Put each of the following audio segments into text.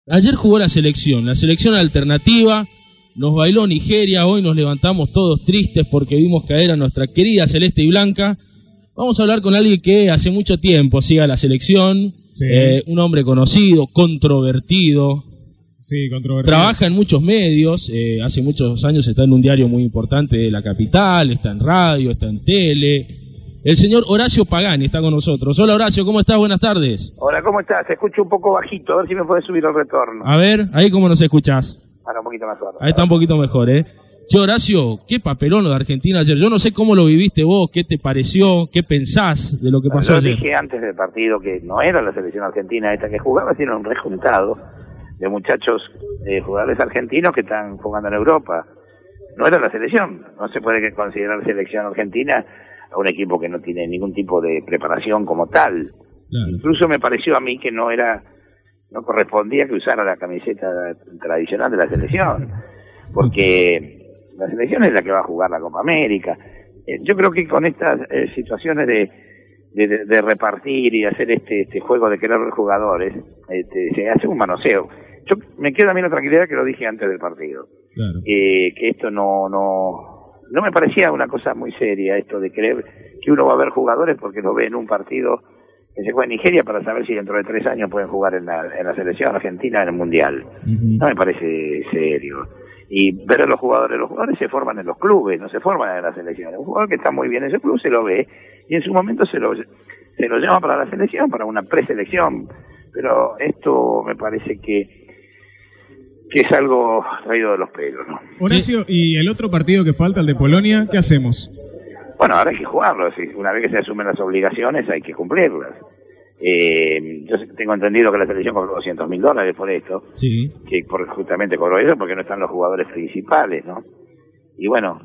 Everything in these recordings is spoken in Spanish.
Ayer jugó la selección alternativa, nos bailó Nigeria, hoy nos levantamos todos tristes porque vimos caer a nuestra querida Celeste y Blanca. Vamos a hablar con alguien que hace mucho tiempo sigue a la selección, sí. Un hombre conocido, controvertido. Sí, controvertido. Trabaja en muchos medios, hace muchos años está en un diario muy importante de la capital, está en radio, está en tele. El señor Horacio Pagani está con nosotros. Hola Horacio, ¿cómo estás? Buenas tardes. Hola, ¿cómo estás? Te escucho un poco bajito, a ver si me podés subir el retorno. A ver, ahí cómo nos escuchás. Ahora un poquito más alto. Ahí está un poquito mejor, Che, Horacio, qué papelón lo de Argentina ayer. Yo no sé cómo lo viviste vos, qué te pareció, qué pensás de lo que pasó ayer. Yo dije antes del partido que no era la selección argentina esta que jugaba, sino un rejuntado de muchachos, jugadores argentinos que están jugando en Europa. No era la selección, no se puede considerar selección argentina a un equipo que no tiene ningún tipo de preparación como tal. Claro. Incluso me pareció a mí que no correspondía que usara la camiseta tradicional de la selección, porque la selección es la que va a jugar la Copa América. Yo creo que con estas situaciones de repartir y hacer este juego de querer ver jugadores, se hace un manoseo. Yo me queda a mí la tranquilidad que lo dije antes del partido. Claro. Que esto no me parecía una cosa muy seria, esto de creer que uno va a ver jugadores porque lo ve en un partido que se juega en Nigeria para saber si dentro de 3 años pueden jugar en la selección argentina en el Mundial. No me parece serio. Y ver a los jugadores se forman en los clubes, no se forman en la selección. Un jugador que está muy bien en ese club se lo ve y en su momento se lo llama para la selección, para una preselección. Pero esto me parece que es algo traído de los pelos, ¿no? Horacio, ¿y el otro partido que falta, el de Polonia, qué hacemos? Bueno, ahora hay que jugarlo. Una vez que se asumen las obligaciones hay que cumplirlas. Yo tengo entendido que la selección cobró $200.000 por esto, sí. Que justamente cobró eso porque no están los jugadores principales, ¿no? Y bueno,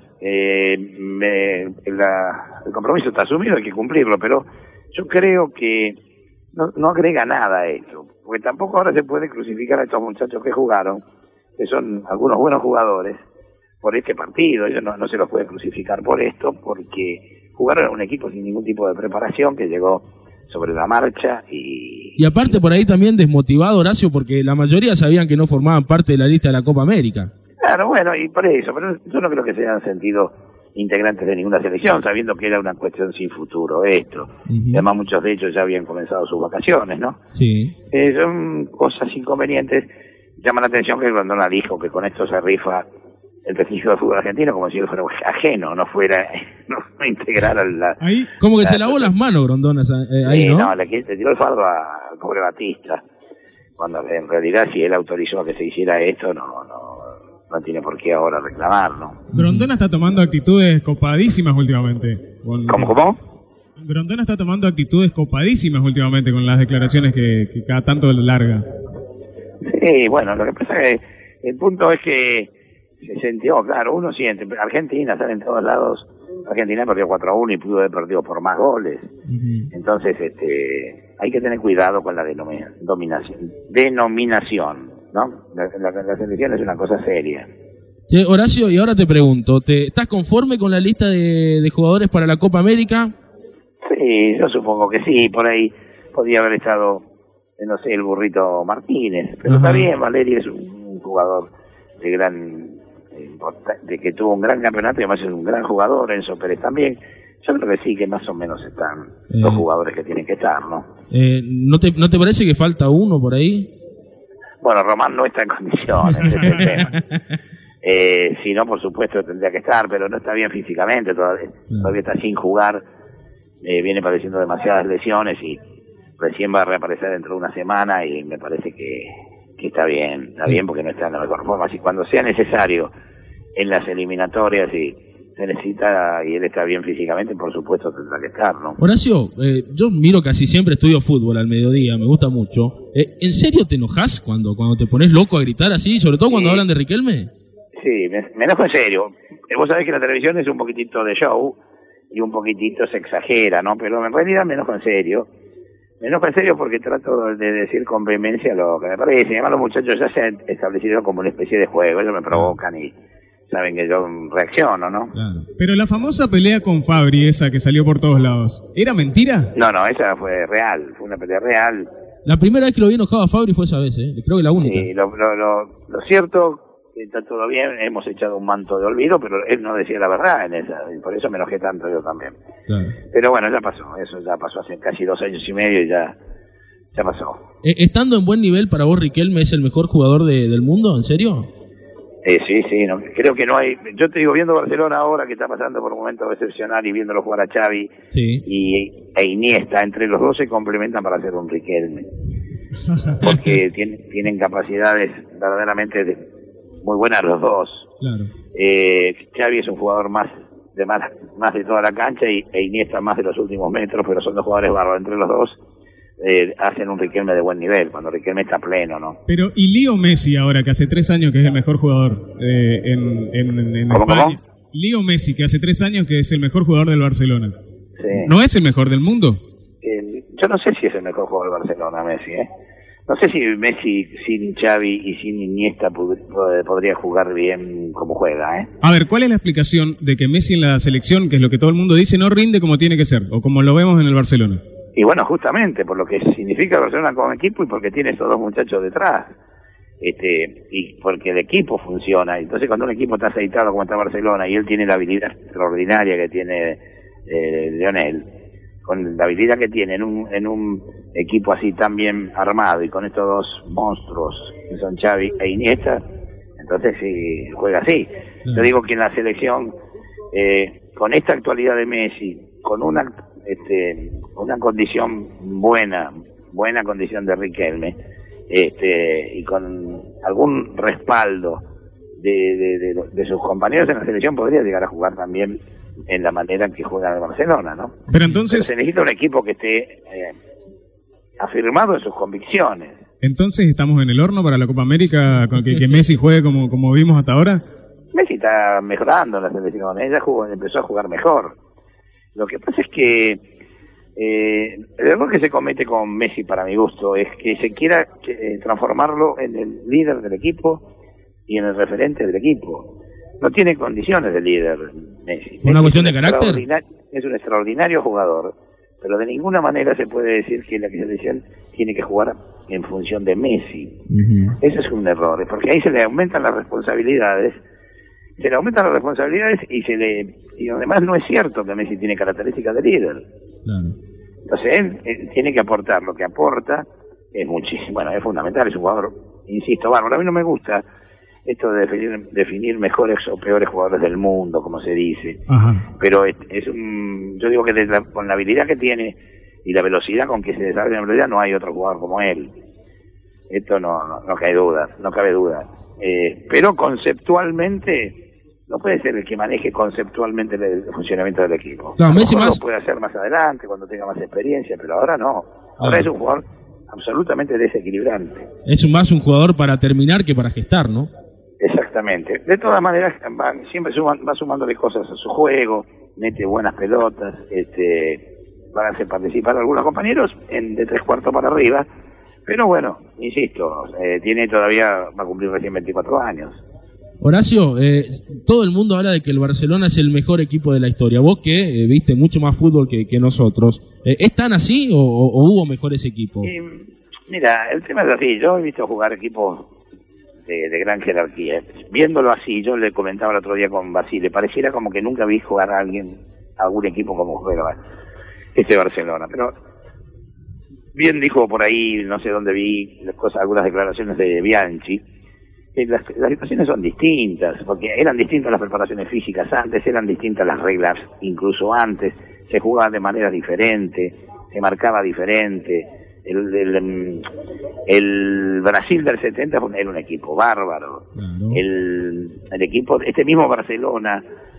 el compromiso está asumido, hay que cumplirlo, pero yo creo que no agrega nada a esto, porque tampoco ahora se puede crucificar a estos muchachos que jugaron, que son algunos buenos jugadores, por este partido. Ellos no se los puede crucificar por esto, porque jugaron en un equipo sin ningún tipo de preparación, que llegó sobre la marcha y aparte por ahí también desmotivado, Horacio, porque la mayoría sabían que no formaban parte de la lista de la Copa América. Claro, bueno, y por eso, pero yo no creo que se hayan sentido integrantes de ninguna selección, sabiendo que era una cuestión sin futuro esto. Y además muchos de ellos ya habían comenzado sus vacaciones, ¿no? Sí. Son cosas inconvenientes. Llama la atención que Grondona dijo que con esto se rifa el prestigio del fútbol argentino, como si él fuera ajeno, no integrar a la... Ahí, como que se lavó las manos Grondona, ahí, ¿no? No, le tiró el fardo al pobre Batista, cuando en realidad si él autorizó a que se hiciera esto, no tiene por qué ahora reclamar, ¿no? Grondona está tomando actitudes copadísimas últimamente. ¿Cómo? Grondona está tomando actitudes copadísimas últimamente con las declaraciones que cada tanto larga. Sí, bueno, lo que pasa es que el punto es que se sintió, claro, uno siente, Argentina sale en todos lados, Argentina perdió 4-1 y pudo haber perdido por más goles. Entonces, hay que tener cuidado con la denominación, ¿no? La selección es una cosa seria. Sí, Horacio, y ahora te pregunto, ¿estás conforme con la lista de jugadores para la Copa América? Sí, yo supongo que sí, por ahí podía haber estado, no sé, el Burrito Martínez, pero está bien, Valeri es un jugador de que tuvo un gran campeonato y además es un gran jugador, Enzo Pérez también. Yo creo que sí, que más o menos están los jugadores que tienen que estar, ¿no? ¿No te parece que falta uno por ahí? Bueno, Román no está en condiciones, ese es el tema. Si no, por supuesto tendría que estar, pero no está bien físicamente, todavía está sin jugar, viene padeciendo demasiadas lesiones y recién va a reaparecer dentro de una semana y me parece que está bien porque no está en la mejor forma. Así cuando sea necesario en las eliminatorias y se necesita y él está bien físicamente, por supuesto tendrá que estar, ¿no? Horacio, yo miro casi siempre, estudio fútbol al mediodía, me gusta mucho. ¿En serio te enojás cuando te pones loco a gritar así, sobre todo cuando hablan de Riquelme? Sí, me enojo en serio. Vos sabés que la televisión es un poquitito de show y un poquitito se exagera, ¿no? Pero en realidad me enojo en serio. Me enojo en serio porque trato de decir con vehemencia lo que me parece. Además los muchachos ya se han establecido como una especie de juego, ellos me provocan y saben que yo reacciono, ¿no? Claro. Pero la famosa pelea con Fabri, esa que salió por todos lados, ¿era mentira? No, esa fue real, fue una pelea real. La primera vez que lo vi enojado a Fabri fue esa vez, creo que la única. Y lo cierto, que está todo bien, hemos echado un manto de olvido, pero él no decía la verdad en esa, y por eso me enojé tanto yo también. Claro. Pero bueno, ya pasó, eso ya pasó hace casi 2 años y medio y ya pasó. Estando en buen nivel, para vos, Riquelme es el mejor jugador del mundo, ¿en serio? Sí, no, creo que no hay. Yo te digo, viendo Barcelona ahora, que está pasando por un momento excepcional, y viéndolo jugar a Xavi e Iniesta, entre los dos se complementan para hacer un Riquelme. Porque tienen capacidades verdaderamente muy buenas los dos. Claro. Xavi es un jugador más de toda la cancha e Iniesta más de los últimos metros, pero son 2 jugadores bárbaros. Entre los dos hacen un Riquelme de buen nivel, cuando Riquelme está pleno, ¿no? Pero, ¿y Leo Messi ahora, que hace 3 años que es el mejor jugador en España? Leo Messi, que hace 3 años que es el mejor jugador del Barcelona. Sí. ¿No es el mejor del mundo? Yo no sé si es el mejor jugador del Barcelona, Messi, No sé si Messi sin Xavi y sin Iniesta podría jugar bien como juega, A ver, ¿cuál es la explicación de que Messi en la selección, que es lo que todo el mundo dice, no rinde como tiene que ser, o como lo vemos en el Barcelona? Y bueno, justamente por lo que significa Barcelona como equipo y porque tiene estos 2 muchachos detrás. Y porque el equipo funciona. Entonces, cuando un equipo está aceitado como está Barcelona y él tiene la habilidad extraordinaria que tiene Lionel, con la habilidad que tiene en un equipo así tan bien armado y con estos 2 monstruos que son Xavi e Iniesta, entonces sí juega así. Yo digo que en la selección, con esta actualidad de Messi, con una condición buena condición de Riquelme, y con algún respaldo de sus compañeros en la selección, podría llegar a jugar también en la manera que juega el Barcelona, ¿no? Pero entonces se necesita un equipo que esté afirmado en sus convicciones. Entonces, ¿estamos en el horno para la Copa América con que Messi juegue como vimos hasta ahora? Messi está mejorando en la selección, ella empezó a jugar mejor. Lo que pasa es que el error que se comete con Messi, para mi gusto, es que se quiera transformarlo en el líder del equipo y en el referente del equipo. No tiene condiciones de líder Messi. ¿Una cuestión de carácter? Es un extraordinario jugador, pero de ninguna manera se puede decir que la selección tiene que jugar en función de Messi. Ese es un error, porque ahí se le aumentan las responsabilidades. Y además no es cierto que Messi tiene características de líder. Claro. Entonces él tiene que aportar lo que aporta, es muchísimo, bueno, es fundamental, es un jugador, insisto, bárbaro. A mí no me gusta esto de definir mejores o peores jugadores del mundo, como se dice. Ajá. Pero yo digo que con la habilidad que tiene y la velocidad con que se desarrolla en realidad, no hay otro jugador como él. Esto no cabe duda. Pero conceptualmente no puede ser el que maneje conceptualmente el funcionamiento del equipo. No, Messi lo puede hacer más adelante, cuando tenga más experiencia, pero ahora no. Ahora es un jugador absolutamente desequilibrante. Es más un jugador para terminar que para gestar, ¿no? Exactamente. De todas maneras, siempre va sumándole cosas a su juego, mete buenas pelotas, van a hacer participar a algunos compañeros de 3/4 para arriba, pero bueno, insisto, va a cumplir recién 24 años. Horacio, todo el mundo habla de que el Barcelona es el mejor equipo de la historia. Vos que viste mucho más fútbol que nosotros, ¿es tan así o hubo mejores equipos? Mira, el tema es así. Yo he visto jugar equipos de gran jerarquía. Viéndolo así, yo le comentaba el otro día con Basile, pareciera como que nunca vi jugar a algún equipo como juega Barcelona. Pero bien dijo por ahí, no sé dónde vi algunas declaraciones de Bianchi. Las situaciones son distintas, porque eran distintas las preparaciones físicas antes, eran distintas las reglas incluso antes, se jugaba de manera diferente, se marcaba diferente. El Brasil del 70 era un equipo bárbaro. El equipo, este mismo Barcelona,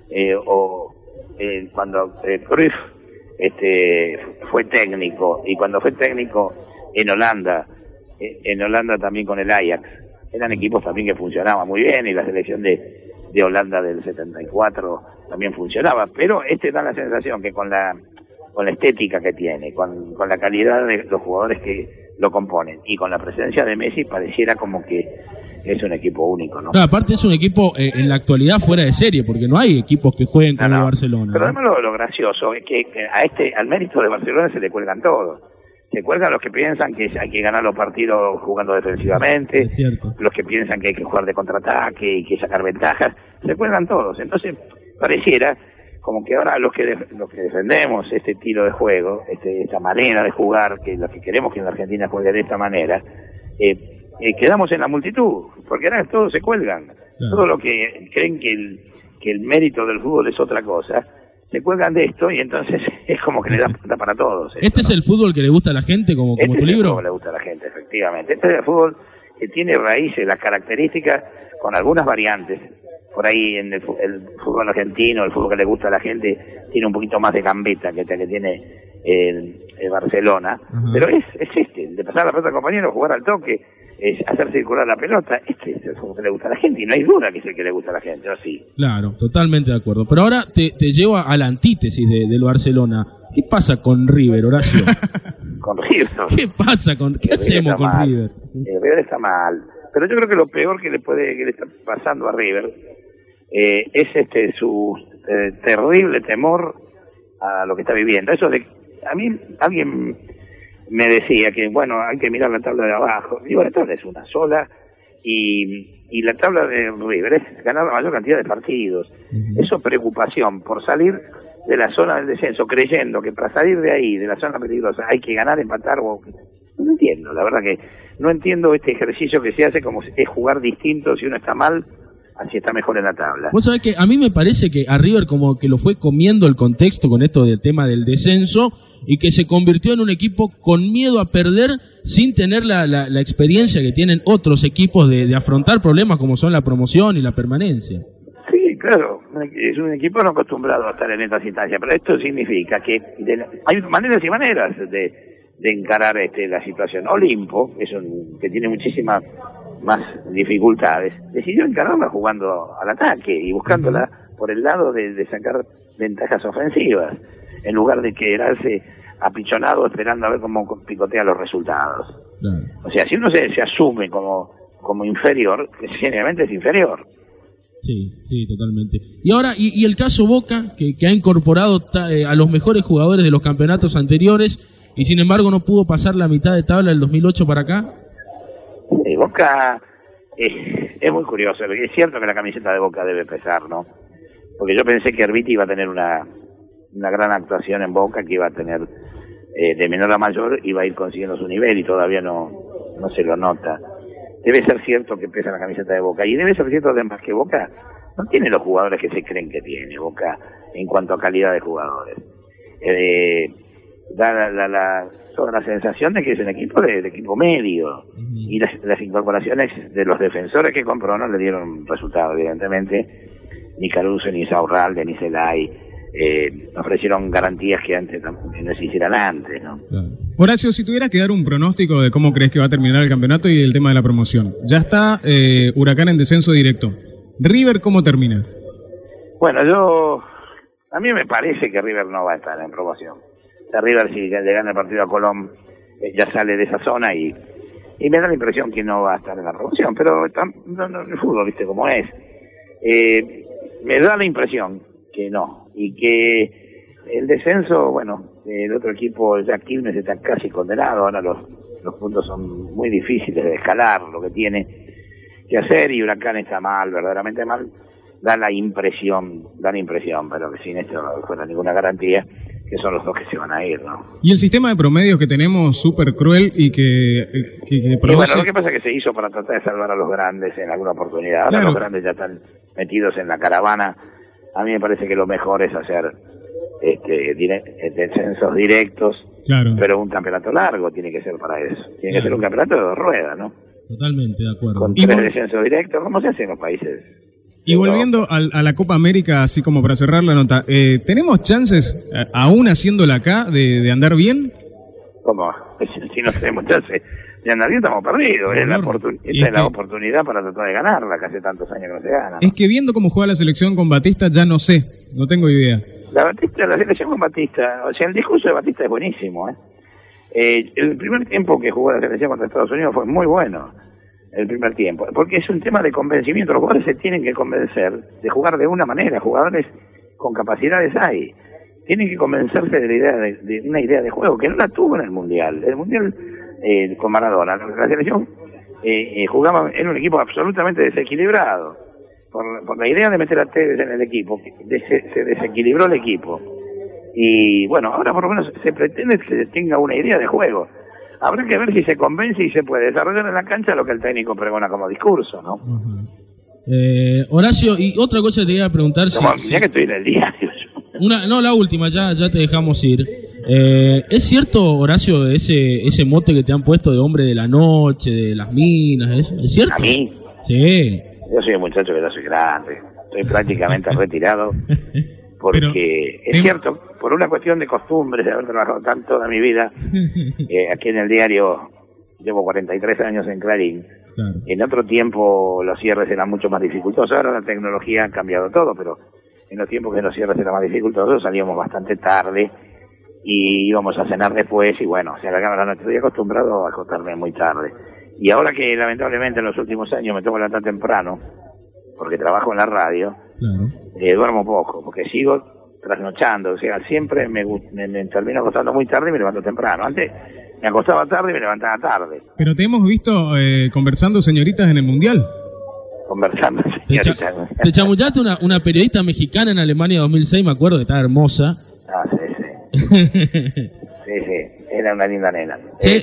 cuando Cruyff fue técnico, y cuando fue técnico en Holanda también con el Ajax, eran equipos también que funcionaban muy bien, y la selección de Holanda del 74 también funcionaba, pero da la sensación que con la estética que tiene, con la calidad de los jugadores que lo componen, y con la presencia de Messi, pareciera como que es un equipo único, ¿no? Claro, aparte es un equipo en la actualidad fuera de serie, porque no hay equipos que jueguen como el Barcelona. Pero además lo gracioso es que al mérito de Barcelona se le cuelgan todos. Se cuelgan los que piensan que hay que ganar los partidos jugando defensivamente, es cierto. Los que piensan que hay que jugar de contraataque y que sacar ventajas, se cuelgan todos. Entonces, pareciera como que ahora los que defendemos este estilo de juego, esta manera de jugar, que los que queremos que en la Argentina juegue de esta manera, quedamos en la multitud, porque ahora todos se cuelgan. Claro. Todos los que creen que el mérito del fútbol es otra cosa, se cuelgan de esto y entonces es como que le da para todos. ¿Este es el fútbol que le gusta a la gente, como tu libro? Este es el fútbol que le gusta a la gente, efectivamente. Este es el fútbol que tiene raíces, las características, con algunas variantes. Por ahí en el fútbol argentino, el fútbol que le gusta a la gente, tiene un poquito más de gambeta que tiene el Barcelona. Uh-huh. Pero es de pasar la pelota al compañero, jugar al toque, es hacer circular la pelota. Este es el fútbol que le gusta a la gente y no hay duda que es el que le gusta a la gente, ¿no? Sí. Claro, totalmente de acuerdo. Pero ahora te llevo a la antítesis del Barcelona. ¿Qué pasa con River, Horacio? Con River. ¿Qué pasa ¿Qué hacemos con mal. River? River está mal. Pero yo creo que lo peor que le está pasando a River es su terrible temor a lo que está viviendo. Eso a mí alguien me decía que bueno, hay que mirar la tabla de abajo. Digo, la tabla es una sola y la tabla de River es ganar la mayor cantidad de partidos. Uh-huh. Eso es preocupación por salir de la zona del descenso, creyendo que para salir de ahí, de la zona peligrosa, hay que ganar, empatar o... No entiendo, la verdad que no entiendo este ejercicio que se hace como es jugar distinto. Si uno está mal, así está mejor en la tabla. Vos sabés que a mí me parece que a River como que lo fue comiendo el contexto con esto del tema del descenso y que se convirtió en un equipo con miedo a perder sin tener la experiencia que tienen otros equipos de afrontar problemas como son la promoción y la permanencia. Sí, claro, es un equipo no acostumbrado a estar en estas instancias, pero esto significa que hay maneras y maneras de encarar la situación. Olimpo, que tiene muchísimas más dificultades, decidió encararla jugando al ataque y buscándola por el lado de sacar ventajas ofensivas, en lugar de quedarse apichonado esperando a ver cómo picotea los resultados. Claro. O sea, si uno se asume como inferior, sencillamente es inferior. Sí, totalmente. Y ahora, y el caso Boca, que ha incorporado a los mejores jugadores de los campeonatos anteriores, y sin embargo no pudo pasar la mitad de tabla del 2008 para acá. Boca es muy curioso. Es cierto que la camiseta de Boca debe pesar, ¿no? Porque yo pensé que Erviti iba a tener una gran actuación en Boca, que iba a tener de menor a mayor, iba a ir consiguiendo su nivel y todavía no se lo nota. Debe ser cierto que pesa la camiseta de Boca, y debe ser cierto además que Boca no tiene los jugadores que se creen que tiene Boca en cuanto a calidad de jugadores. Da toda la sensación de que es un equipo de equipo medio, y las incorporaciones de los defensores que compró no le dieron resultado, evidentemente. Ni Caruso, ni Saurralde, ni Zelay ofrecieron garantías que antes no se hicieran antes, ¿no? Claro. Horacio, si tuvieras que dar un pronóstico de cómo crees que va a terminar el campeonato y el tema de la promoción. Ya está Huracán en descenso directo. River, ¿cómo termina? Bueno, a mí me parece que River no va a estar en promoción. O sea, River, si le gana el partido a Colón, ya sale de esa zona y me da la impresión que no va a estar en la promoción. Pero no, el fútbol, viste cómo es. Me da la impresión que no, y que el descenso, bueno, el otro equipo, ya Quilmes, está casi condenado. Ahora los puntos son muy difíciles de escalar, lo que tiene que hacer, y Huracán está mal, verdaderamente mal. Da la impresión, pero que sin esto no fuera ninguna garantía, que son los dos que se van a ir, ¿no? Y el sistema de promedios que tenemos, súper cruel y que produce... Y bueno, lo que pasa es que se hizo para tratar de salvar a los grandes en alguna oportunidad. Ahora claro, los grandes ya están metidos en la caravana. A mí me parece que lo mejor es hacer descensos directos, claro, pero un campeonato largo tiene que ser para eso. Tiene que ser un campeonato de dos ruedas, ¿no? Totalmente de acuerdo. Con 3 descensos directos, como se hace en los países. Y volviendo a la Copa América, así como para cerrar la nota, ¿tenemos chances, aún haciéndola acá, de andar bien? ¿Cómo? Si no tenemos chances de andar bien, estamos perdidos. Esta es la oportunidad para tratar de ganarla, que hace tantos años que no se gana, ¿no? Es que viendo cómo juega la selección con Batista, ya no sé, no tengo idea. La selección con Batista, o sea, el discurso de Batista es buenísimo, el primer tiempo que jugó la selección contra Estados Unidos fue muy bueno. El primer tiempo, porque es un tema de convencimiento. Los jugadores se tienen que convencer de jugar de una manera. Jugadores con capacidades hay. tienen que convencerse de la idea de una idea de juego, que no la tuvo en el Mundial. El Mundial con Maradona, la selección jugaba en un equipo absolutamente desequilibrado. Por la idea de meter a Tevez en el equipo, se desequilibró el equipo. Y bueno, ahora por lo menos se pretende que se tenga una idea de juego. Habrá que ver si se convence y se puede desarrollar en la cancha lo que el técnico pregona como discurso, ¿no? Horacio, y otra cosa que te iba a preguntar... Ya que estoy en el diario. La última, ya te dejamos ir. ¿Es cierto, Horacio, ese mote que te han puesto de hombre de la noche, de las minas? ¿Es cierto? ¿A mí? Sí. Yo soy un muchacho que ya soy grande, estoy prácticamente retirado, porque es cierto, por una cuestión de costumbres, de haber trabajado tanto toda mi vida, aquí en el diario, llevo 43 años en Clarín. Claro. En otro tiempo los cierres eran mucho más dificultosos, ahora la tecnología ha cambiado todo, pero en los tiempos que los cierres eran más dificultosos salíamos bastante tarde y íbamos a cenar después y bueno, se alargaba la noche. Estoy acostumbrado a acostarme muy tarde. Y ahora que lamentablemente en los últimos años me tengo que levantar temprano, porque trabajo en la radio, claro, duermo poco, porque sigo trasnochando, o sea, siempre me termino acostando muy tarde y me levanto temprano. Antes me acostaba tarde y me levantaba tarde. Pero te hemos visto conversando señoritas en el Mundial. Conversando señoritas. Te chamullaste una periodista mexicana en Alemania 2006, me acuerdo que estaba hermosa. Ah, sí. sí, era una linda nena. Sí.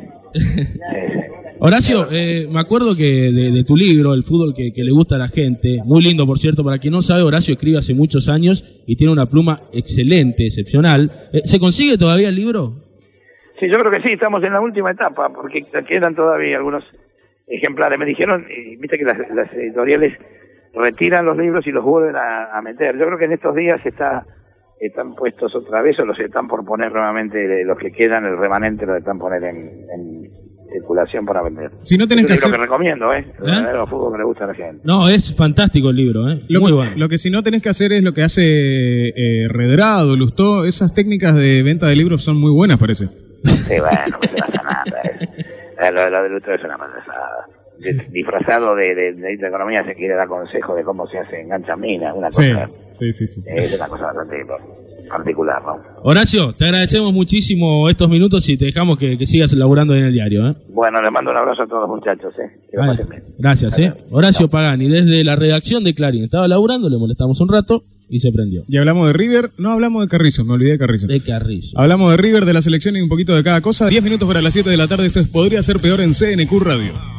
Horacio, me acuerdo que de tu libro, El fútbol que le gusta a la gente, muy lindo por cierto, para quien no sabe, Horacio escribe hace muchos años y tiene una pluma excelente, excepcional. ¿Se consigue todavía el libro? Sí, yo creo que sí, estamos en la última etapa, porque quedan todavía algunos ejemplares. Me dijeron, viste que las editoriales retiran los libros y los vuelven a meter. Yo creo que en estos días están puestos otra vez o los están por poner nuevamente, los que quedan, el remanente los están poner en circulación para vender. Si no tenés es lo que recomiendo, el verdadero fútbol que le gusta a la gente. No, es fantástico el libro, muy bueno. Lo que si no tenés que hacer es lo que hace Redrado, Lustó, esas técnicas de venta de libros son muy buenas, parece. Sí, bueno, no se pasa nada. Lo de Lustó es una payasada. Disfrazado de economía se quiere dar consejo de cómo se hace engancha mina, una cosa. Sí. Es una cosa bastante particular, ¿no? Horacio, te agradecemos muchísimo estos minutos y te dejamos que sigas laburando en el diario, Bueno, les mando un abrazo a todos, muchachos, Gracias, Horacio Pagani, desde la redacción de Clarín. Estaba laburando, le molestamos un rato y se prendió. Y hablamos de River, no hablamos de Carrizo, me olvidé de Carrizo. De Carrizo. Hablamos de River, de la selección y un poquito de cada cosa. 10 minutos para las 7 de la tarde, esto es Podría Ser Peor en CNQ Radio.